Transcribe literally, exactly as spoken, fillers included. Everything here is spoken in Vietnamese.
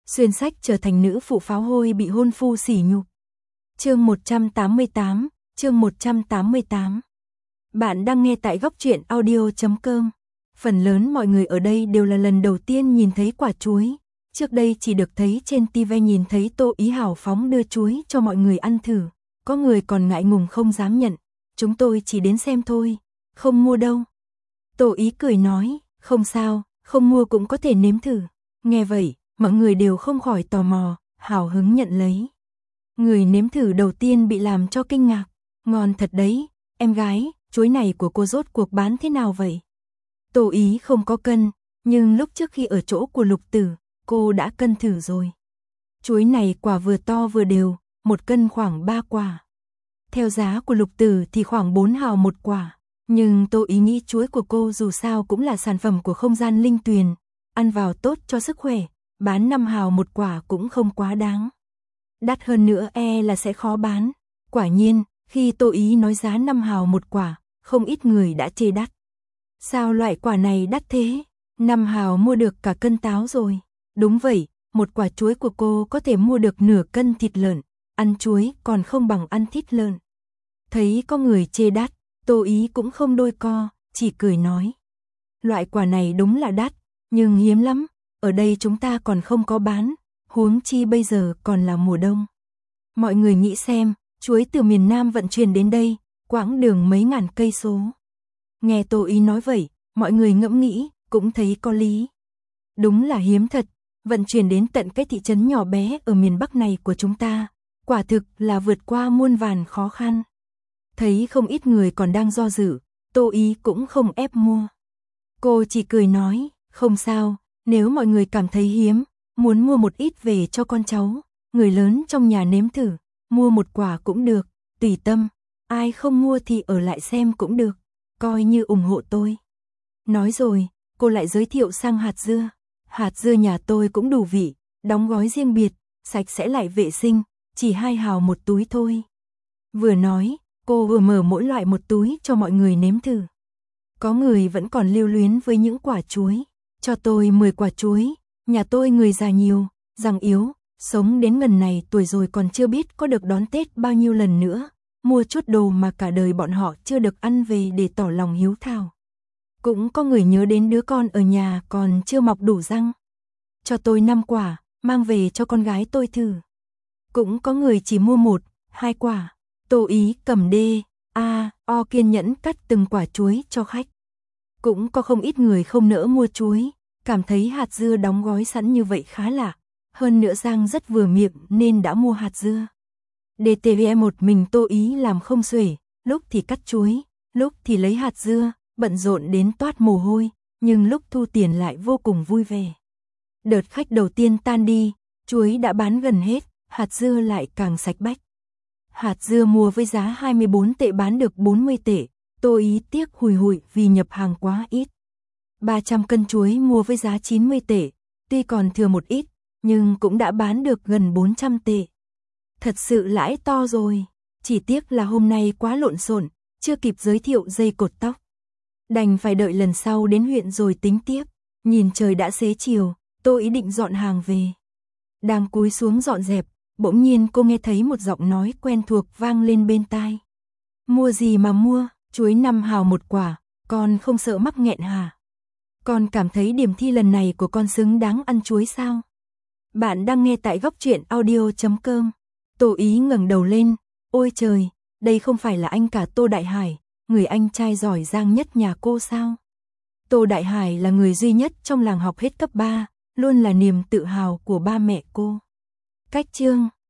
xuyên sách trở thành nữ phụ pháo hôi bị hôn phu sỉ nhục. Chương một trăm tám mươi tám, chương một trăm tám mươi tám. Bạn đang nghe tại góc truyện audio chấm com. Phần lớn mọi người ở đây đều là lần đầu tiên nhìn thấy quả chuối. Trước đây chỉ được thấy trên ti vi nhìn thấy Tô Ý hào phóng đưa chuối cho mọi người ăn thử. Có người còn ngại ngùng không dám nhận. Chúng tôi chỉ đến xem thôi, không mua đâu. Tô Ý cười nói, không sao, không mua cũng có thể nếm thử. Nghe vậy, mọi người đều không khỏi tò mò, hào hứng nhận lấy. Người nếm thử đầu tiên bị làm cho kinh ngạc. Ngon thật đấy, em gái, chuối này của cô rốt cuộc bán thế nào vậy? Tô Ý không có cân, nhưng lúc trước khi ở chỗ của Lục Tử, cô đã cân thử rồi. Chuối này quả vừa to vừa đều, một cân khoảng ba quả. Theo giá của Lục Tử thì khoảng bốn hào một quả. Nhưng Tô Ý nghĩ chuối của cô dù sao cũng là sản phẩm của không gian linh tuyền, ăn vào tốt cho sức khỏe, bán năm hào một quả cũng không quá đáng. Đắt hơn nữa e là sẽ khó bán. Quả nhiên, khi Tô Ý nói giá năm hào một quả, không ít người đã chê đắt. Sao loại quả này đắt thế? năm hào mua được cả cân táo rồi. Đúng vậy, một quả chuối của cô có thể mua được nửa cân thịt lợn, ăn chuối còn không bằng ăn thịt lợn. Thấy có người chê đắt, Tô Ý cũng không đôi co, chỉ cười nói. Loại quả này đúng là đắt, nhưng hiếm lắm, ở đây chúng ta còn không có bán, huống chi bây giờ còn là mùa đông. Mọi người nghĩ xem, chuối từ miền Nam vận chuyển đến đây, quãng đường mấy ngàn cây số. Nghe Tô Ý nói vậy, mọi người ngẫm nghĩ, cũng thấy có lý. Đúng là hiếm thật, vận chuyển đến tận cái thị trấn nhỏ bé ở miền Bắc này của chúng ta, quả thực là vượt qua muôn vàn khó khăn. Thấy không ít người còn đang do dự, Tô Ý cũng không ép mua. Cô chỉ cười nói, không sao, nếu mọi người cảm thấy hiếm, muốn mua một ít về cho con cháu, người lớn trong nhà nếm thử, mua một quả cũng được, tùy tâm, ai không mua thì ở lại xem cũng được, coi như ủng hộ tôi. Nói rồi, cô lại giới thiệu sang hạt dưa. Hạt dưa nhà tôi cũng đủ vị, đóng gói riêng biệt, sạch sẽ lại vệ sinh, chỉ hai hào một túi thôi. Vừa nói, cô vừa mở mỗi loại một túi cho mọi người nếm thử. Có người vẫn còn lưu luyến với những quả chuối. Cho tôi mười quả chuối, nhà tôi người già nhiều, răng yếu, sống đến ngần này tuổi rồi còn chưa biết có được đón Tết bao nhiêu lần nữa. Mua chút đồ mà cả đời bọn họ chưa được ăn về để tỏ lòng hiếu thảo. Cũng có người nhớ đến đứa con ở nhà còn chưa mọc đủ răng. Cho tôi năm quả, mang về cho con gái tôi thử. Cũng có người chỉ mua một, hai quả. Tô Ý cầm đê, a, o kiên nhẫn cắt từng quả chuối cho khách. Cũng có không ít người không nỡ mua chuối, cảm thấy hạt dưa đóng gói sẵn như vậy khá lạ. Hơn nữa rang rất vừa miệng nên đã mua hạt dưa. đê tê vê một mình Tô Ý làm không xuể, lúc thì cắt chuối, lúc thì lấy hạt dưa, bận rộn đến toát mồ hôi, nhưng lúc thu tiền lại vô cùng vui vẻ. Đợt khách đầu tiên tan đi, chuối đã bán gần hết, hạt dưa lại càng sạch bách. Hạt dưa mua với giá hai mươi bốn tệ bán được bốn mươi tệ, Tô Ý tiếc hùi hụi vì nhập hàng quá ít. ba trăm cân chuối mua với giá chín mươi tệ, tuy còn thừa một ít, nhưng cũng đã bán được gần bốn trăm tệ. Thật sự lãi to rồi, chỉ tiếc là hôm nay quá lộn xộn, chưa kịp giới thiệu dây cột tóc. Đành phải đợi lần sau đến huyện rồi tính tiếp. Nhìn trời đã xế chiều, Tô Ý định dọn hàng về. Đang cúi xuống dọn dẹp, bỗng nhiên cô nghe thấy một giọng nói quen thuộc vang lên bên tai. Mua gì mà mua, chuối năm hào một quả, con không sợ mắc nghẹn hả? Con cảm thấy điểm thi lần này của con xứng đáng ăn chuối sao? Bạn đang nghe tại góc truyện audio chấm com. Tô Ý ngẩng đầu lên, ôi trời, đây không phải là anh cả Tô Đại Hải, người anh trai giỏi giang nhất nhà cô sao? Tô Đại Hải là người duy nhất trong làng học hết cấp ba, luôn là niềm tự hào của ba mẹ cô. Cách chương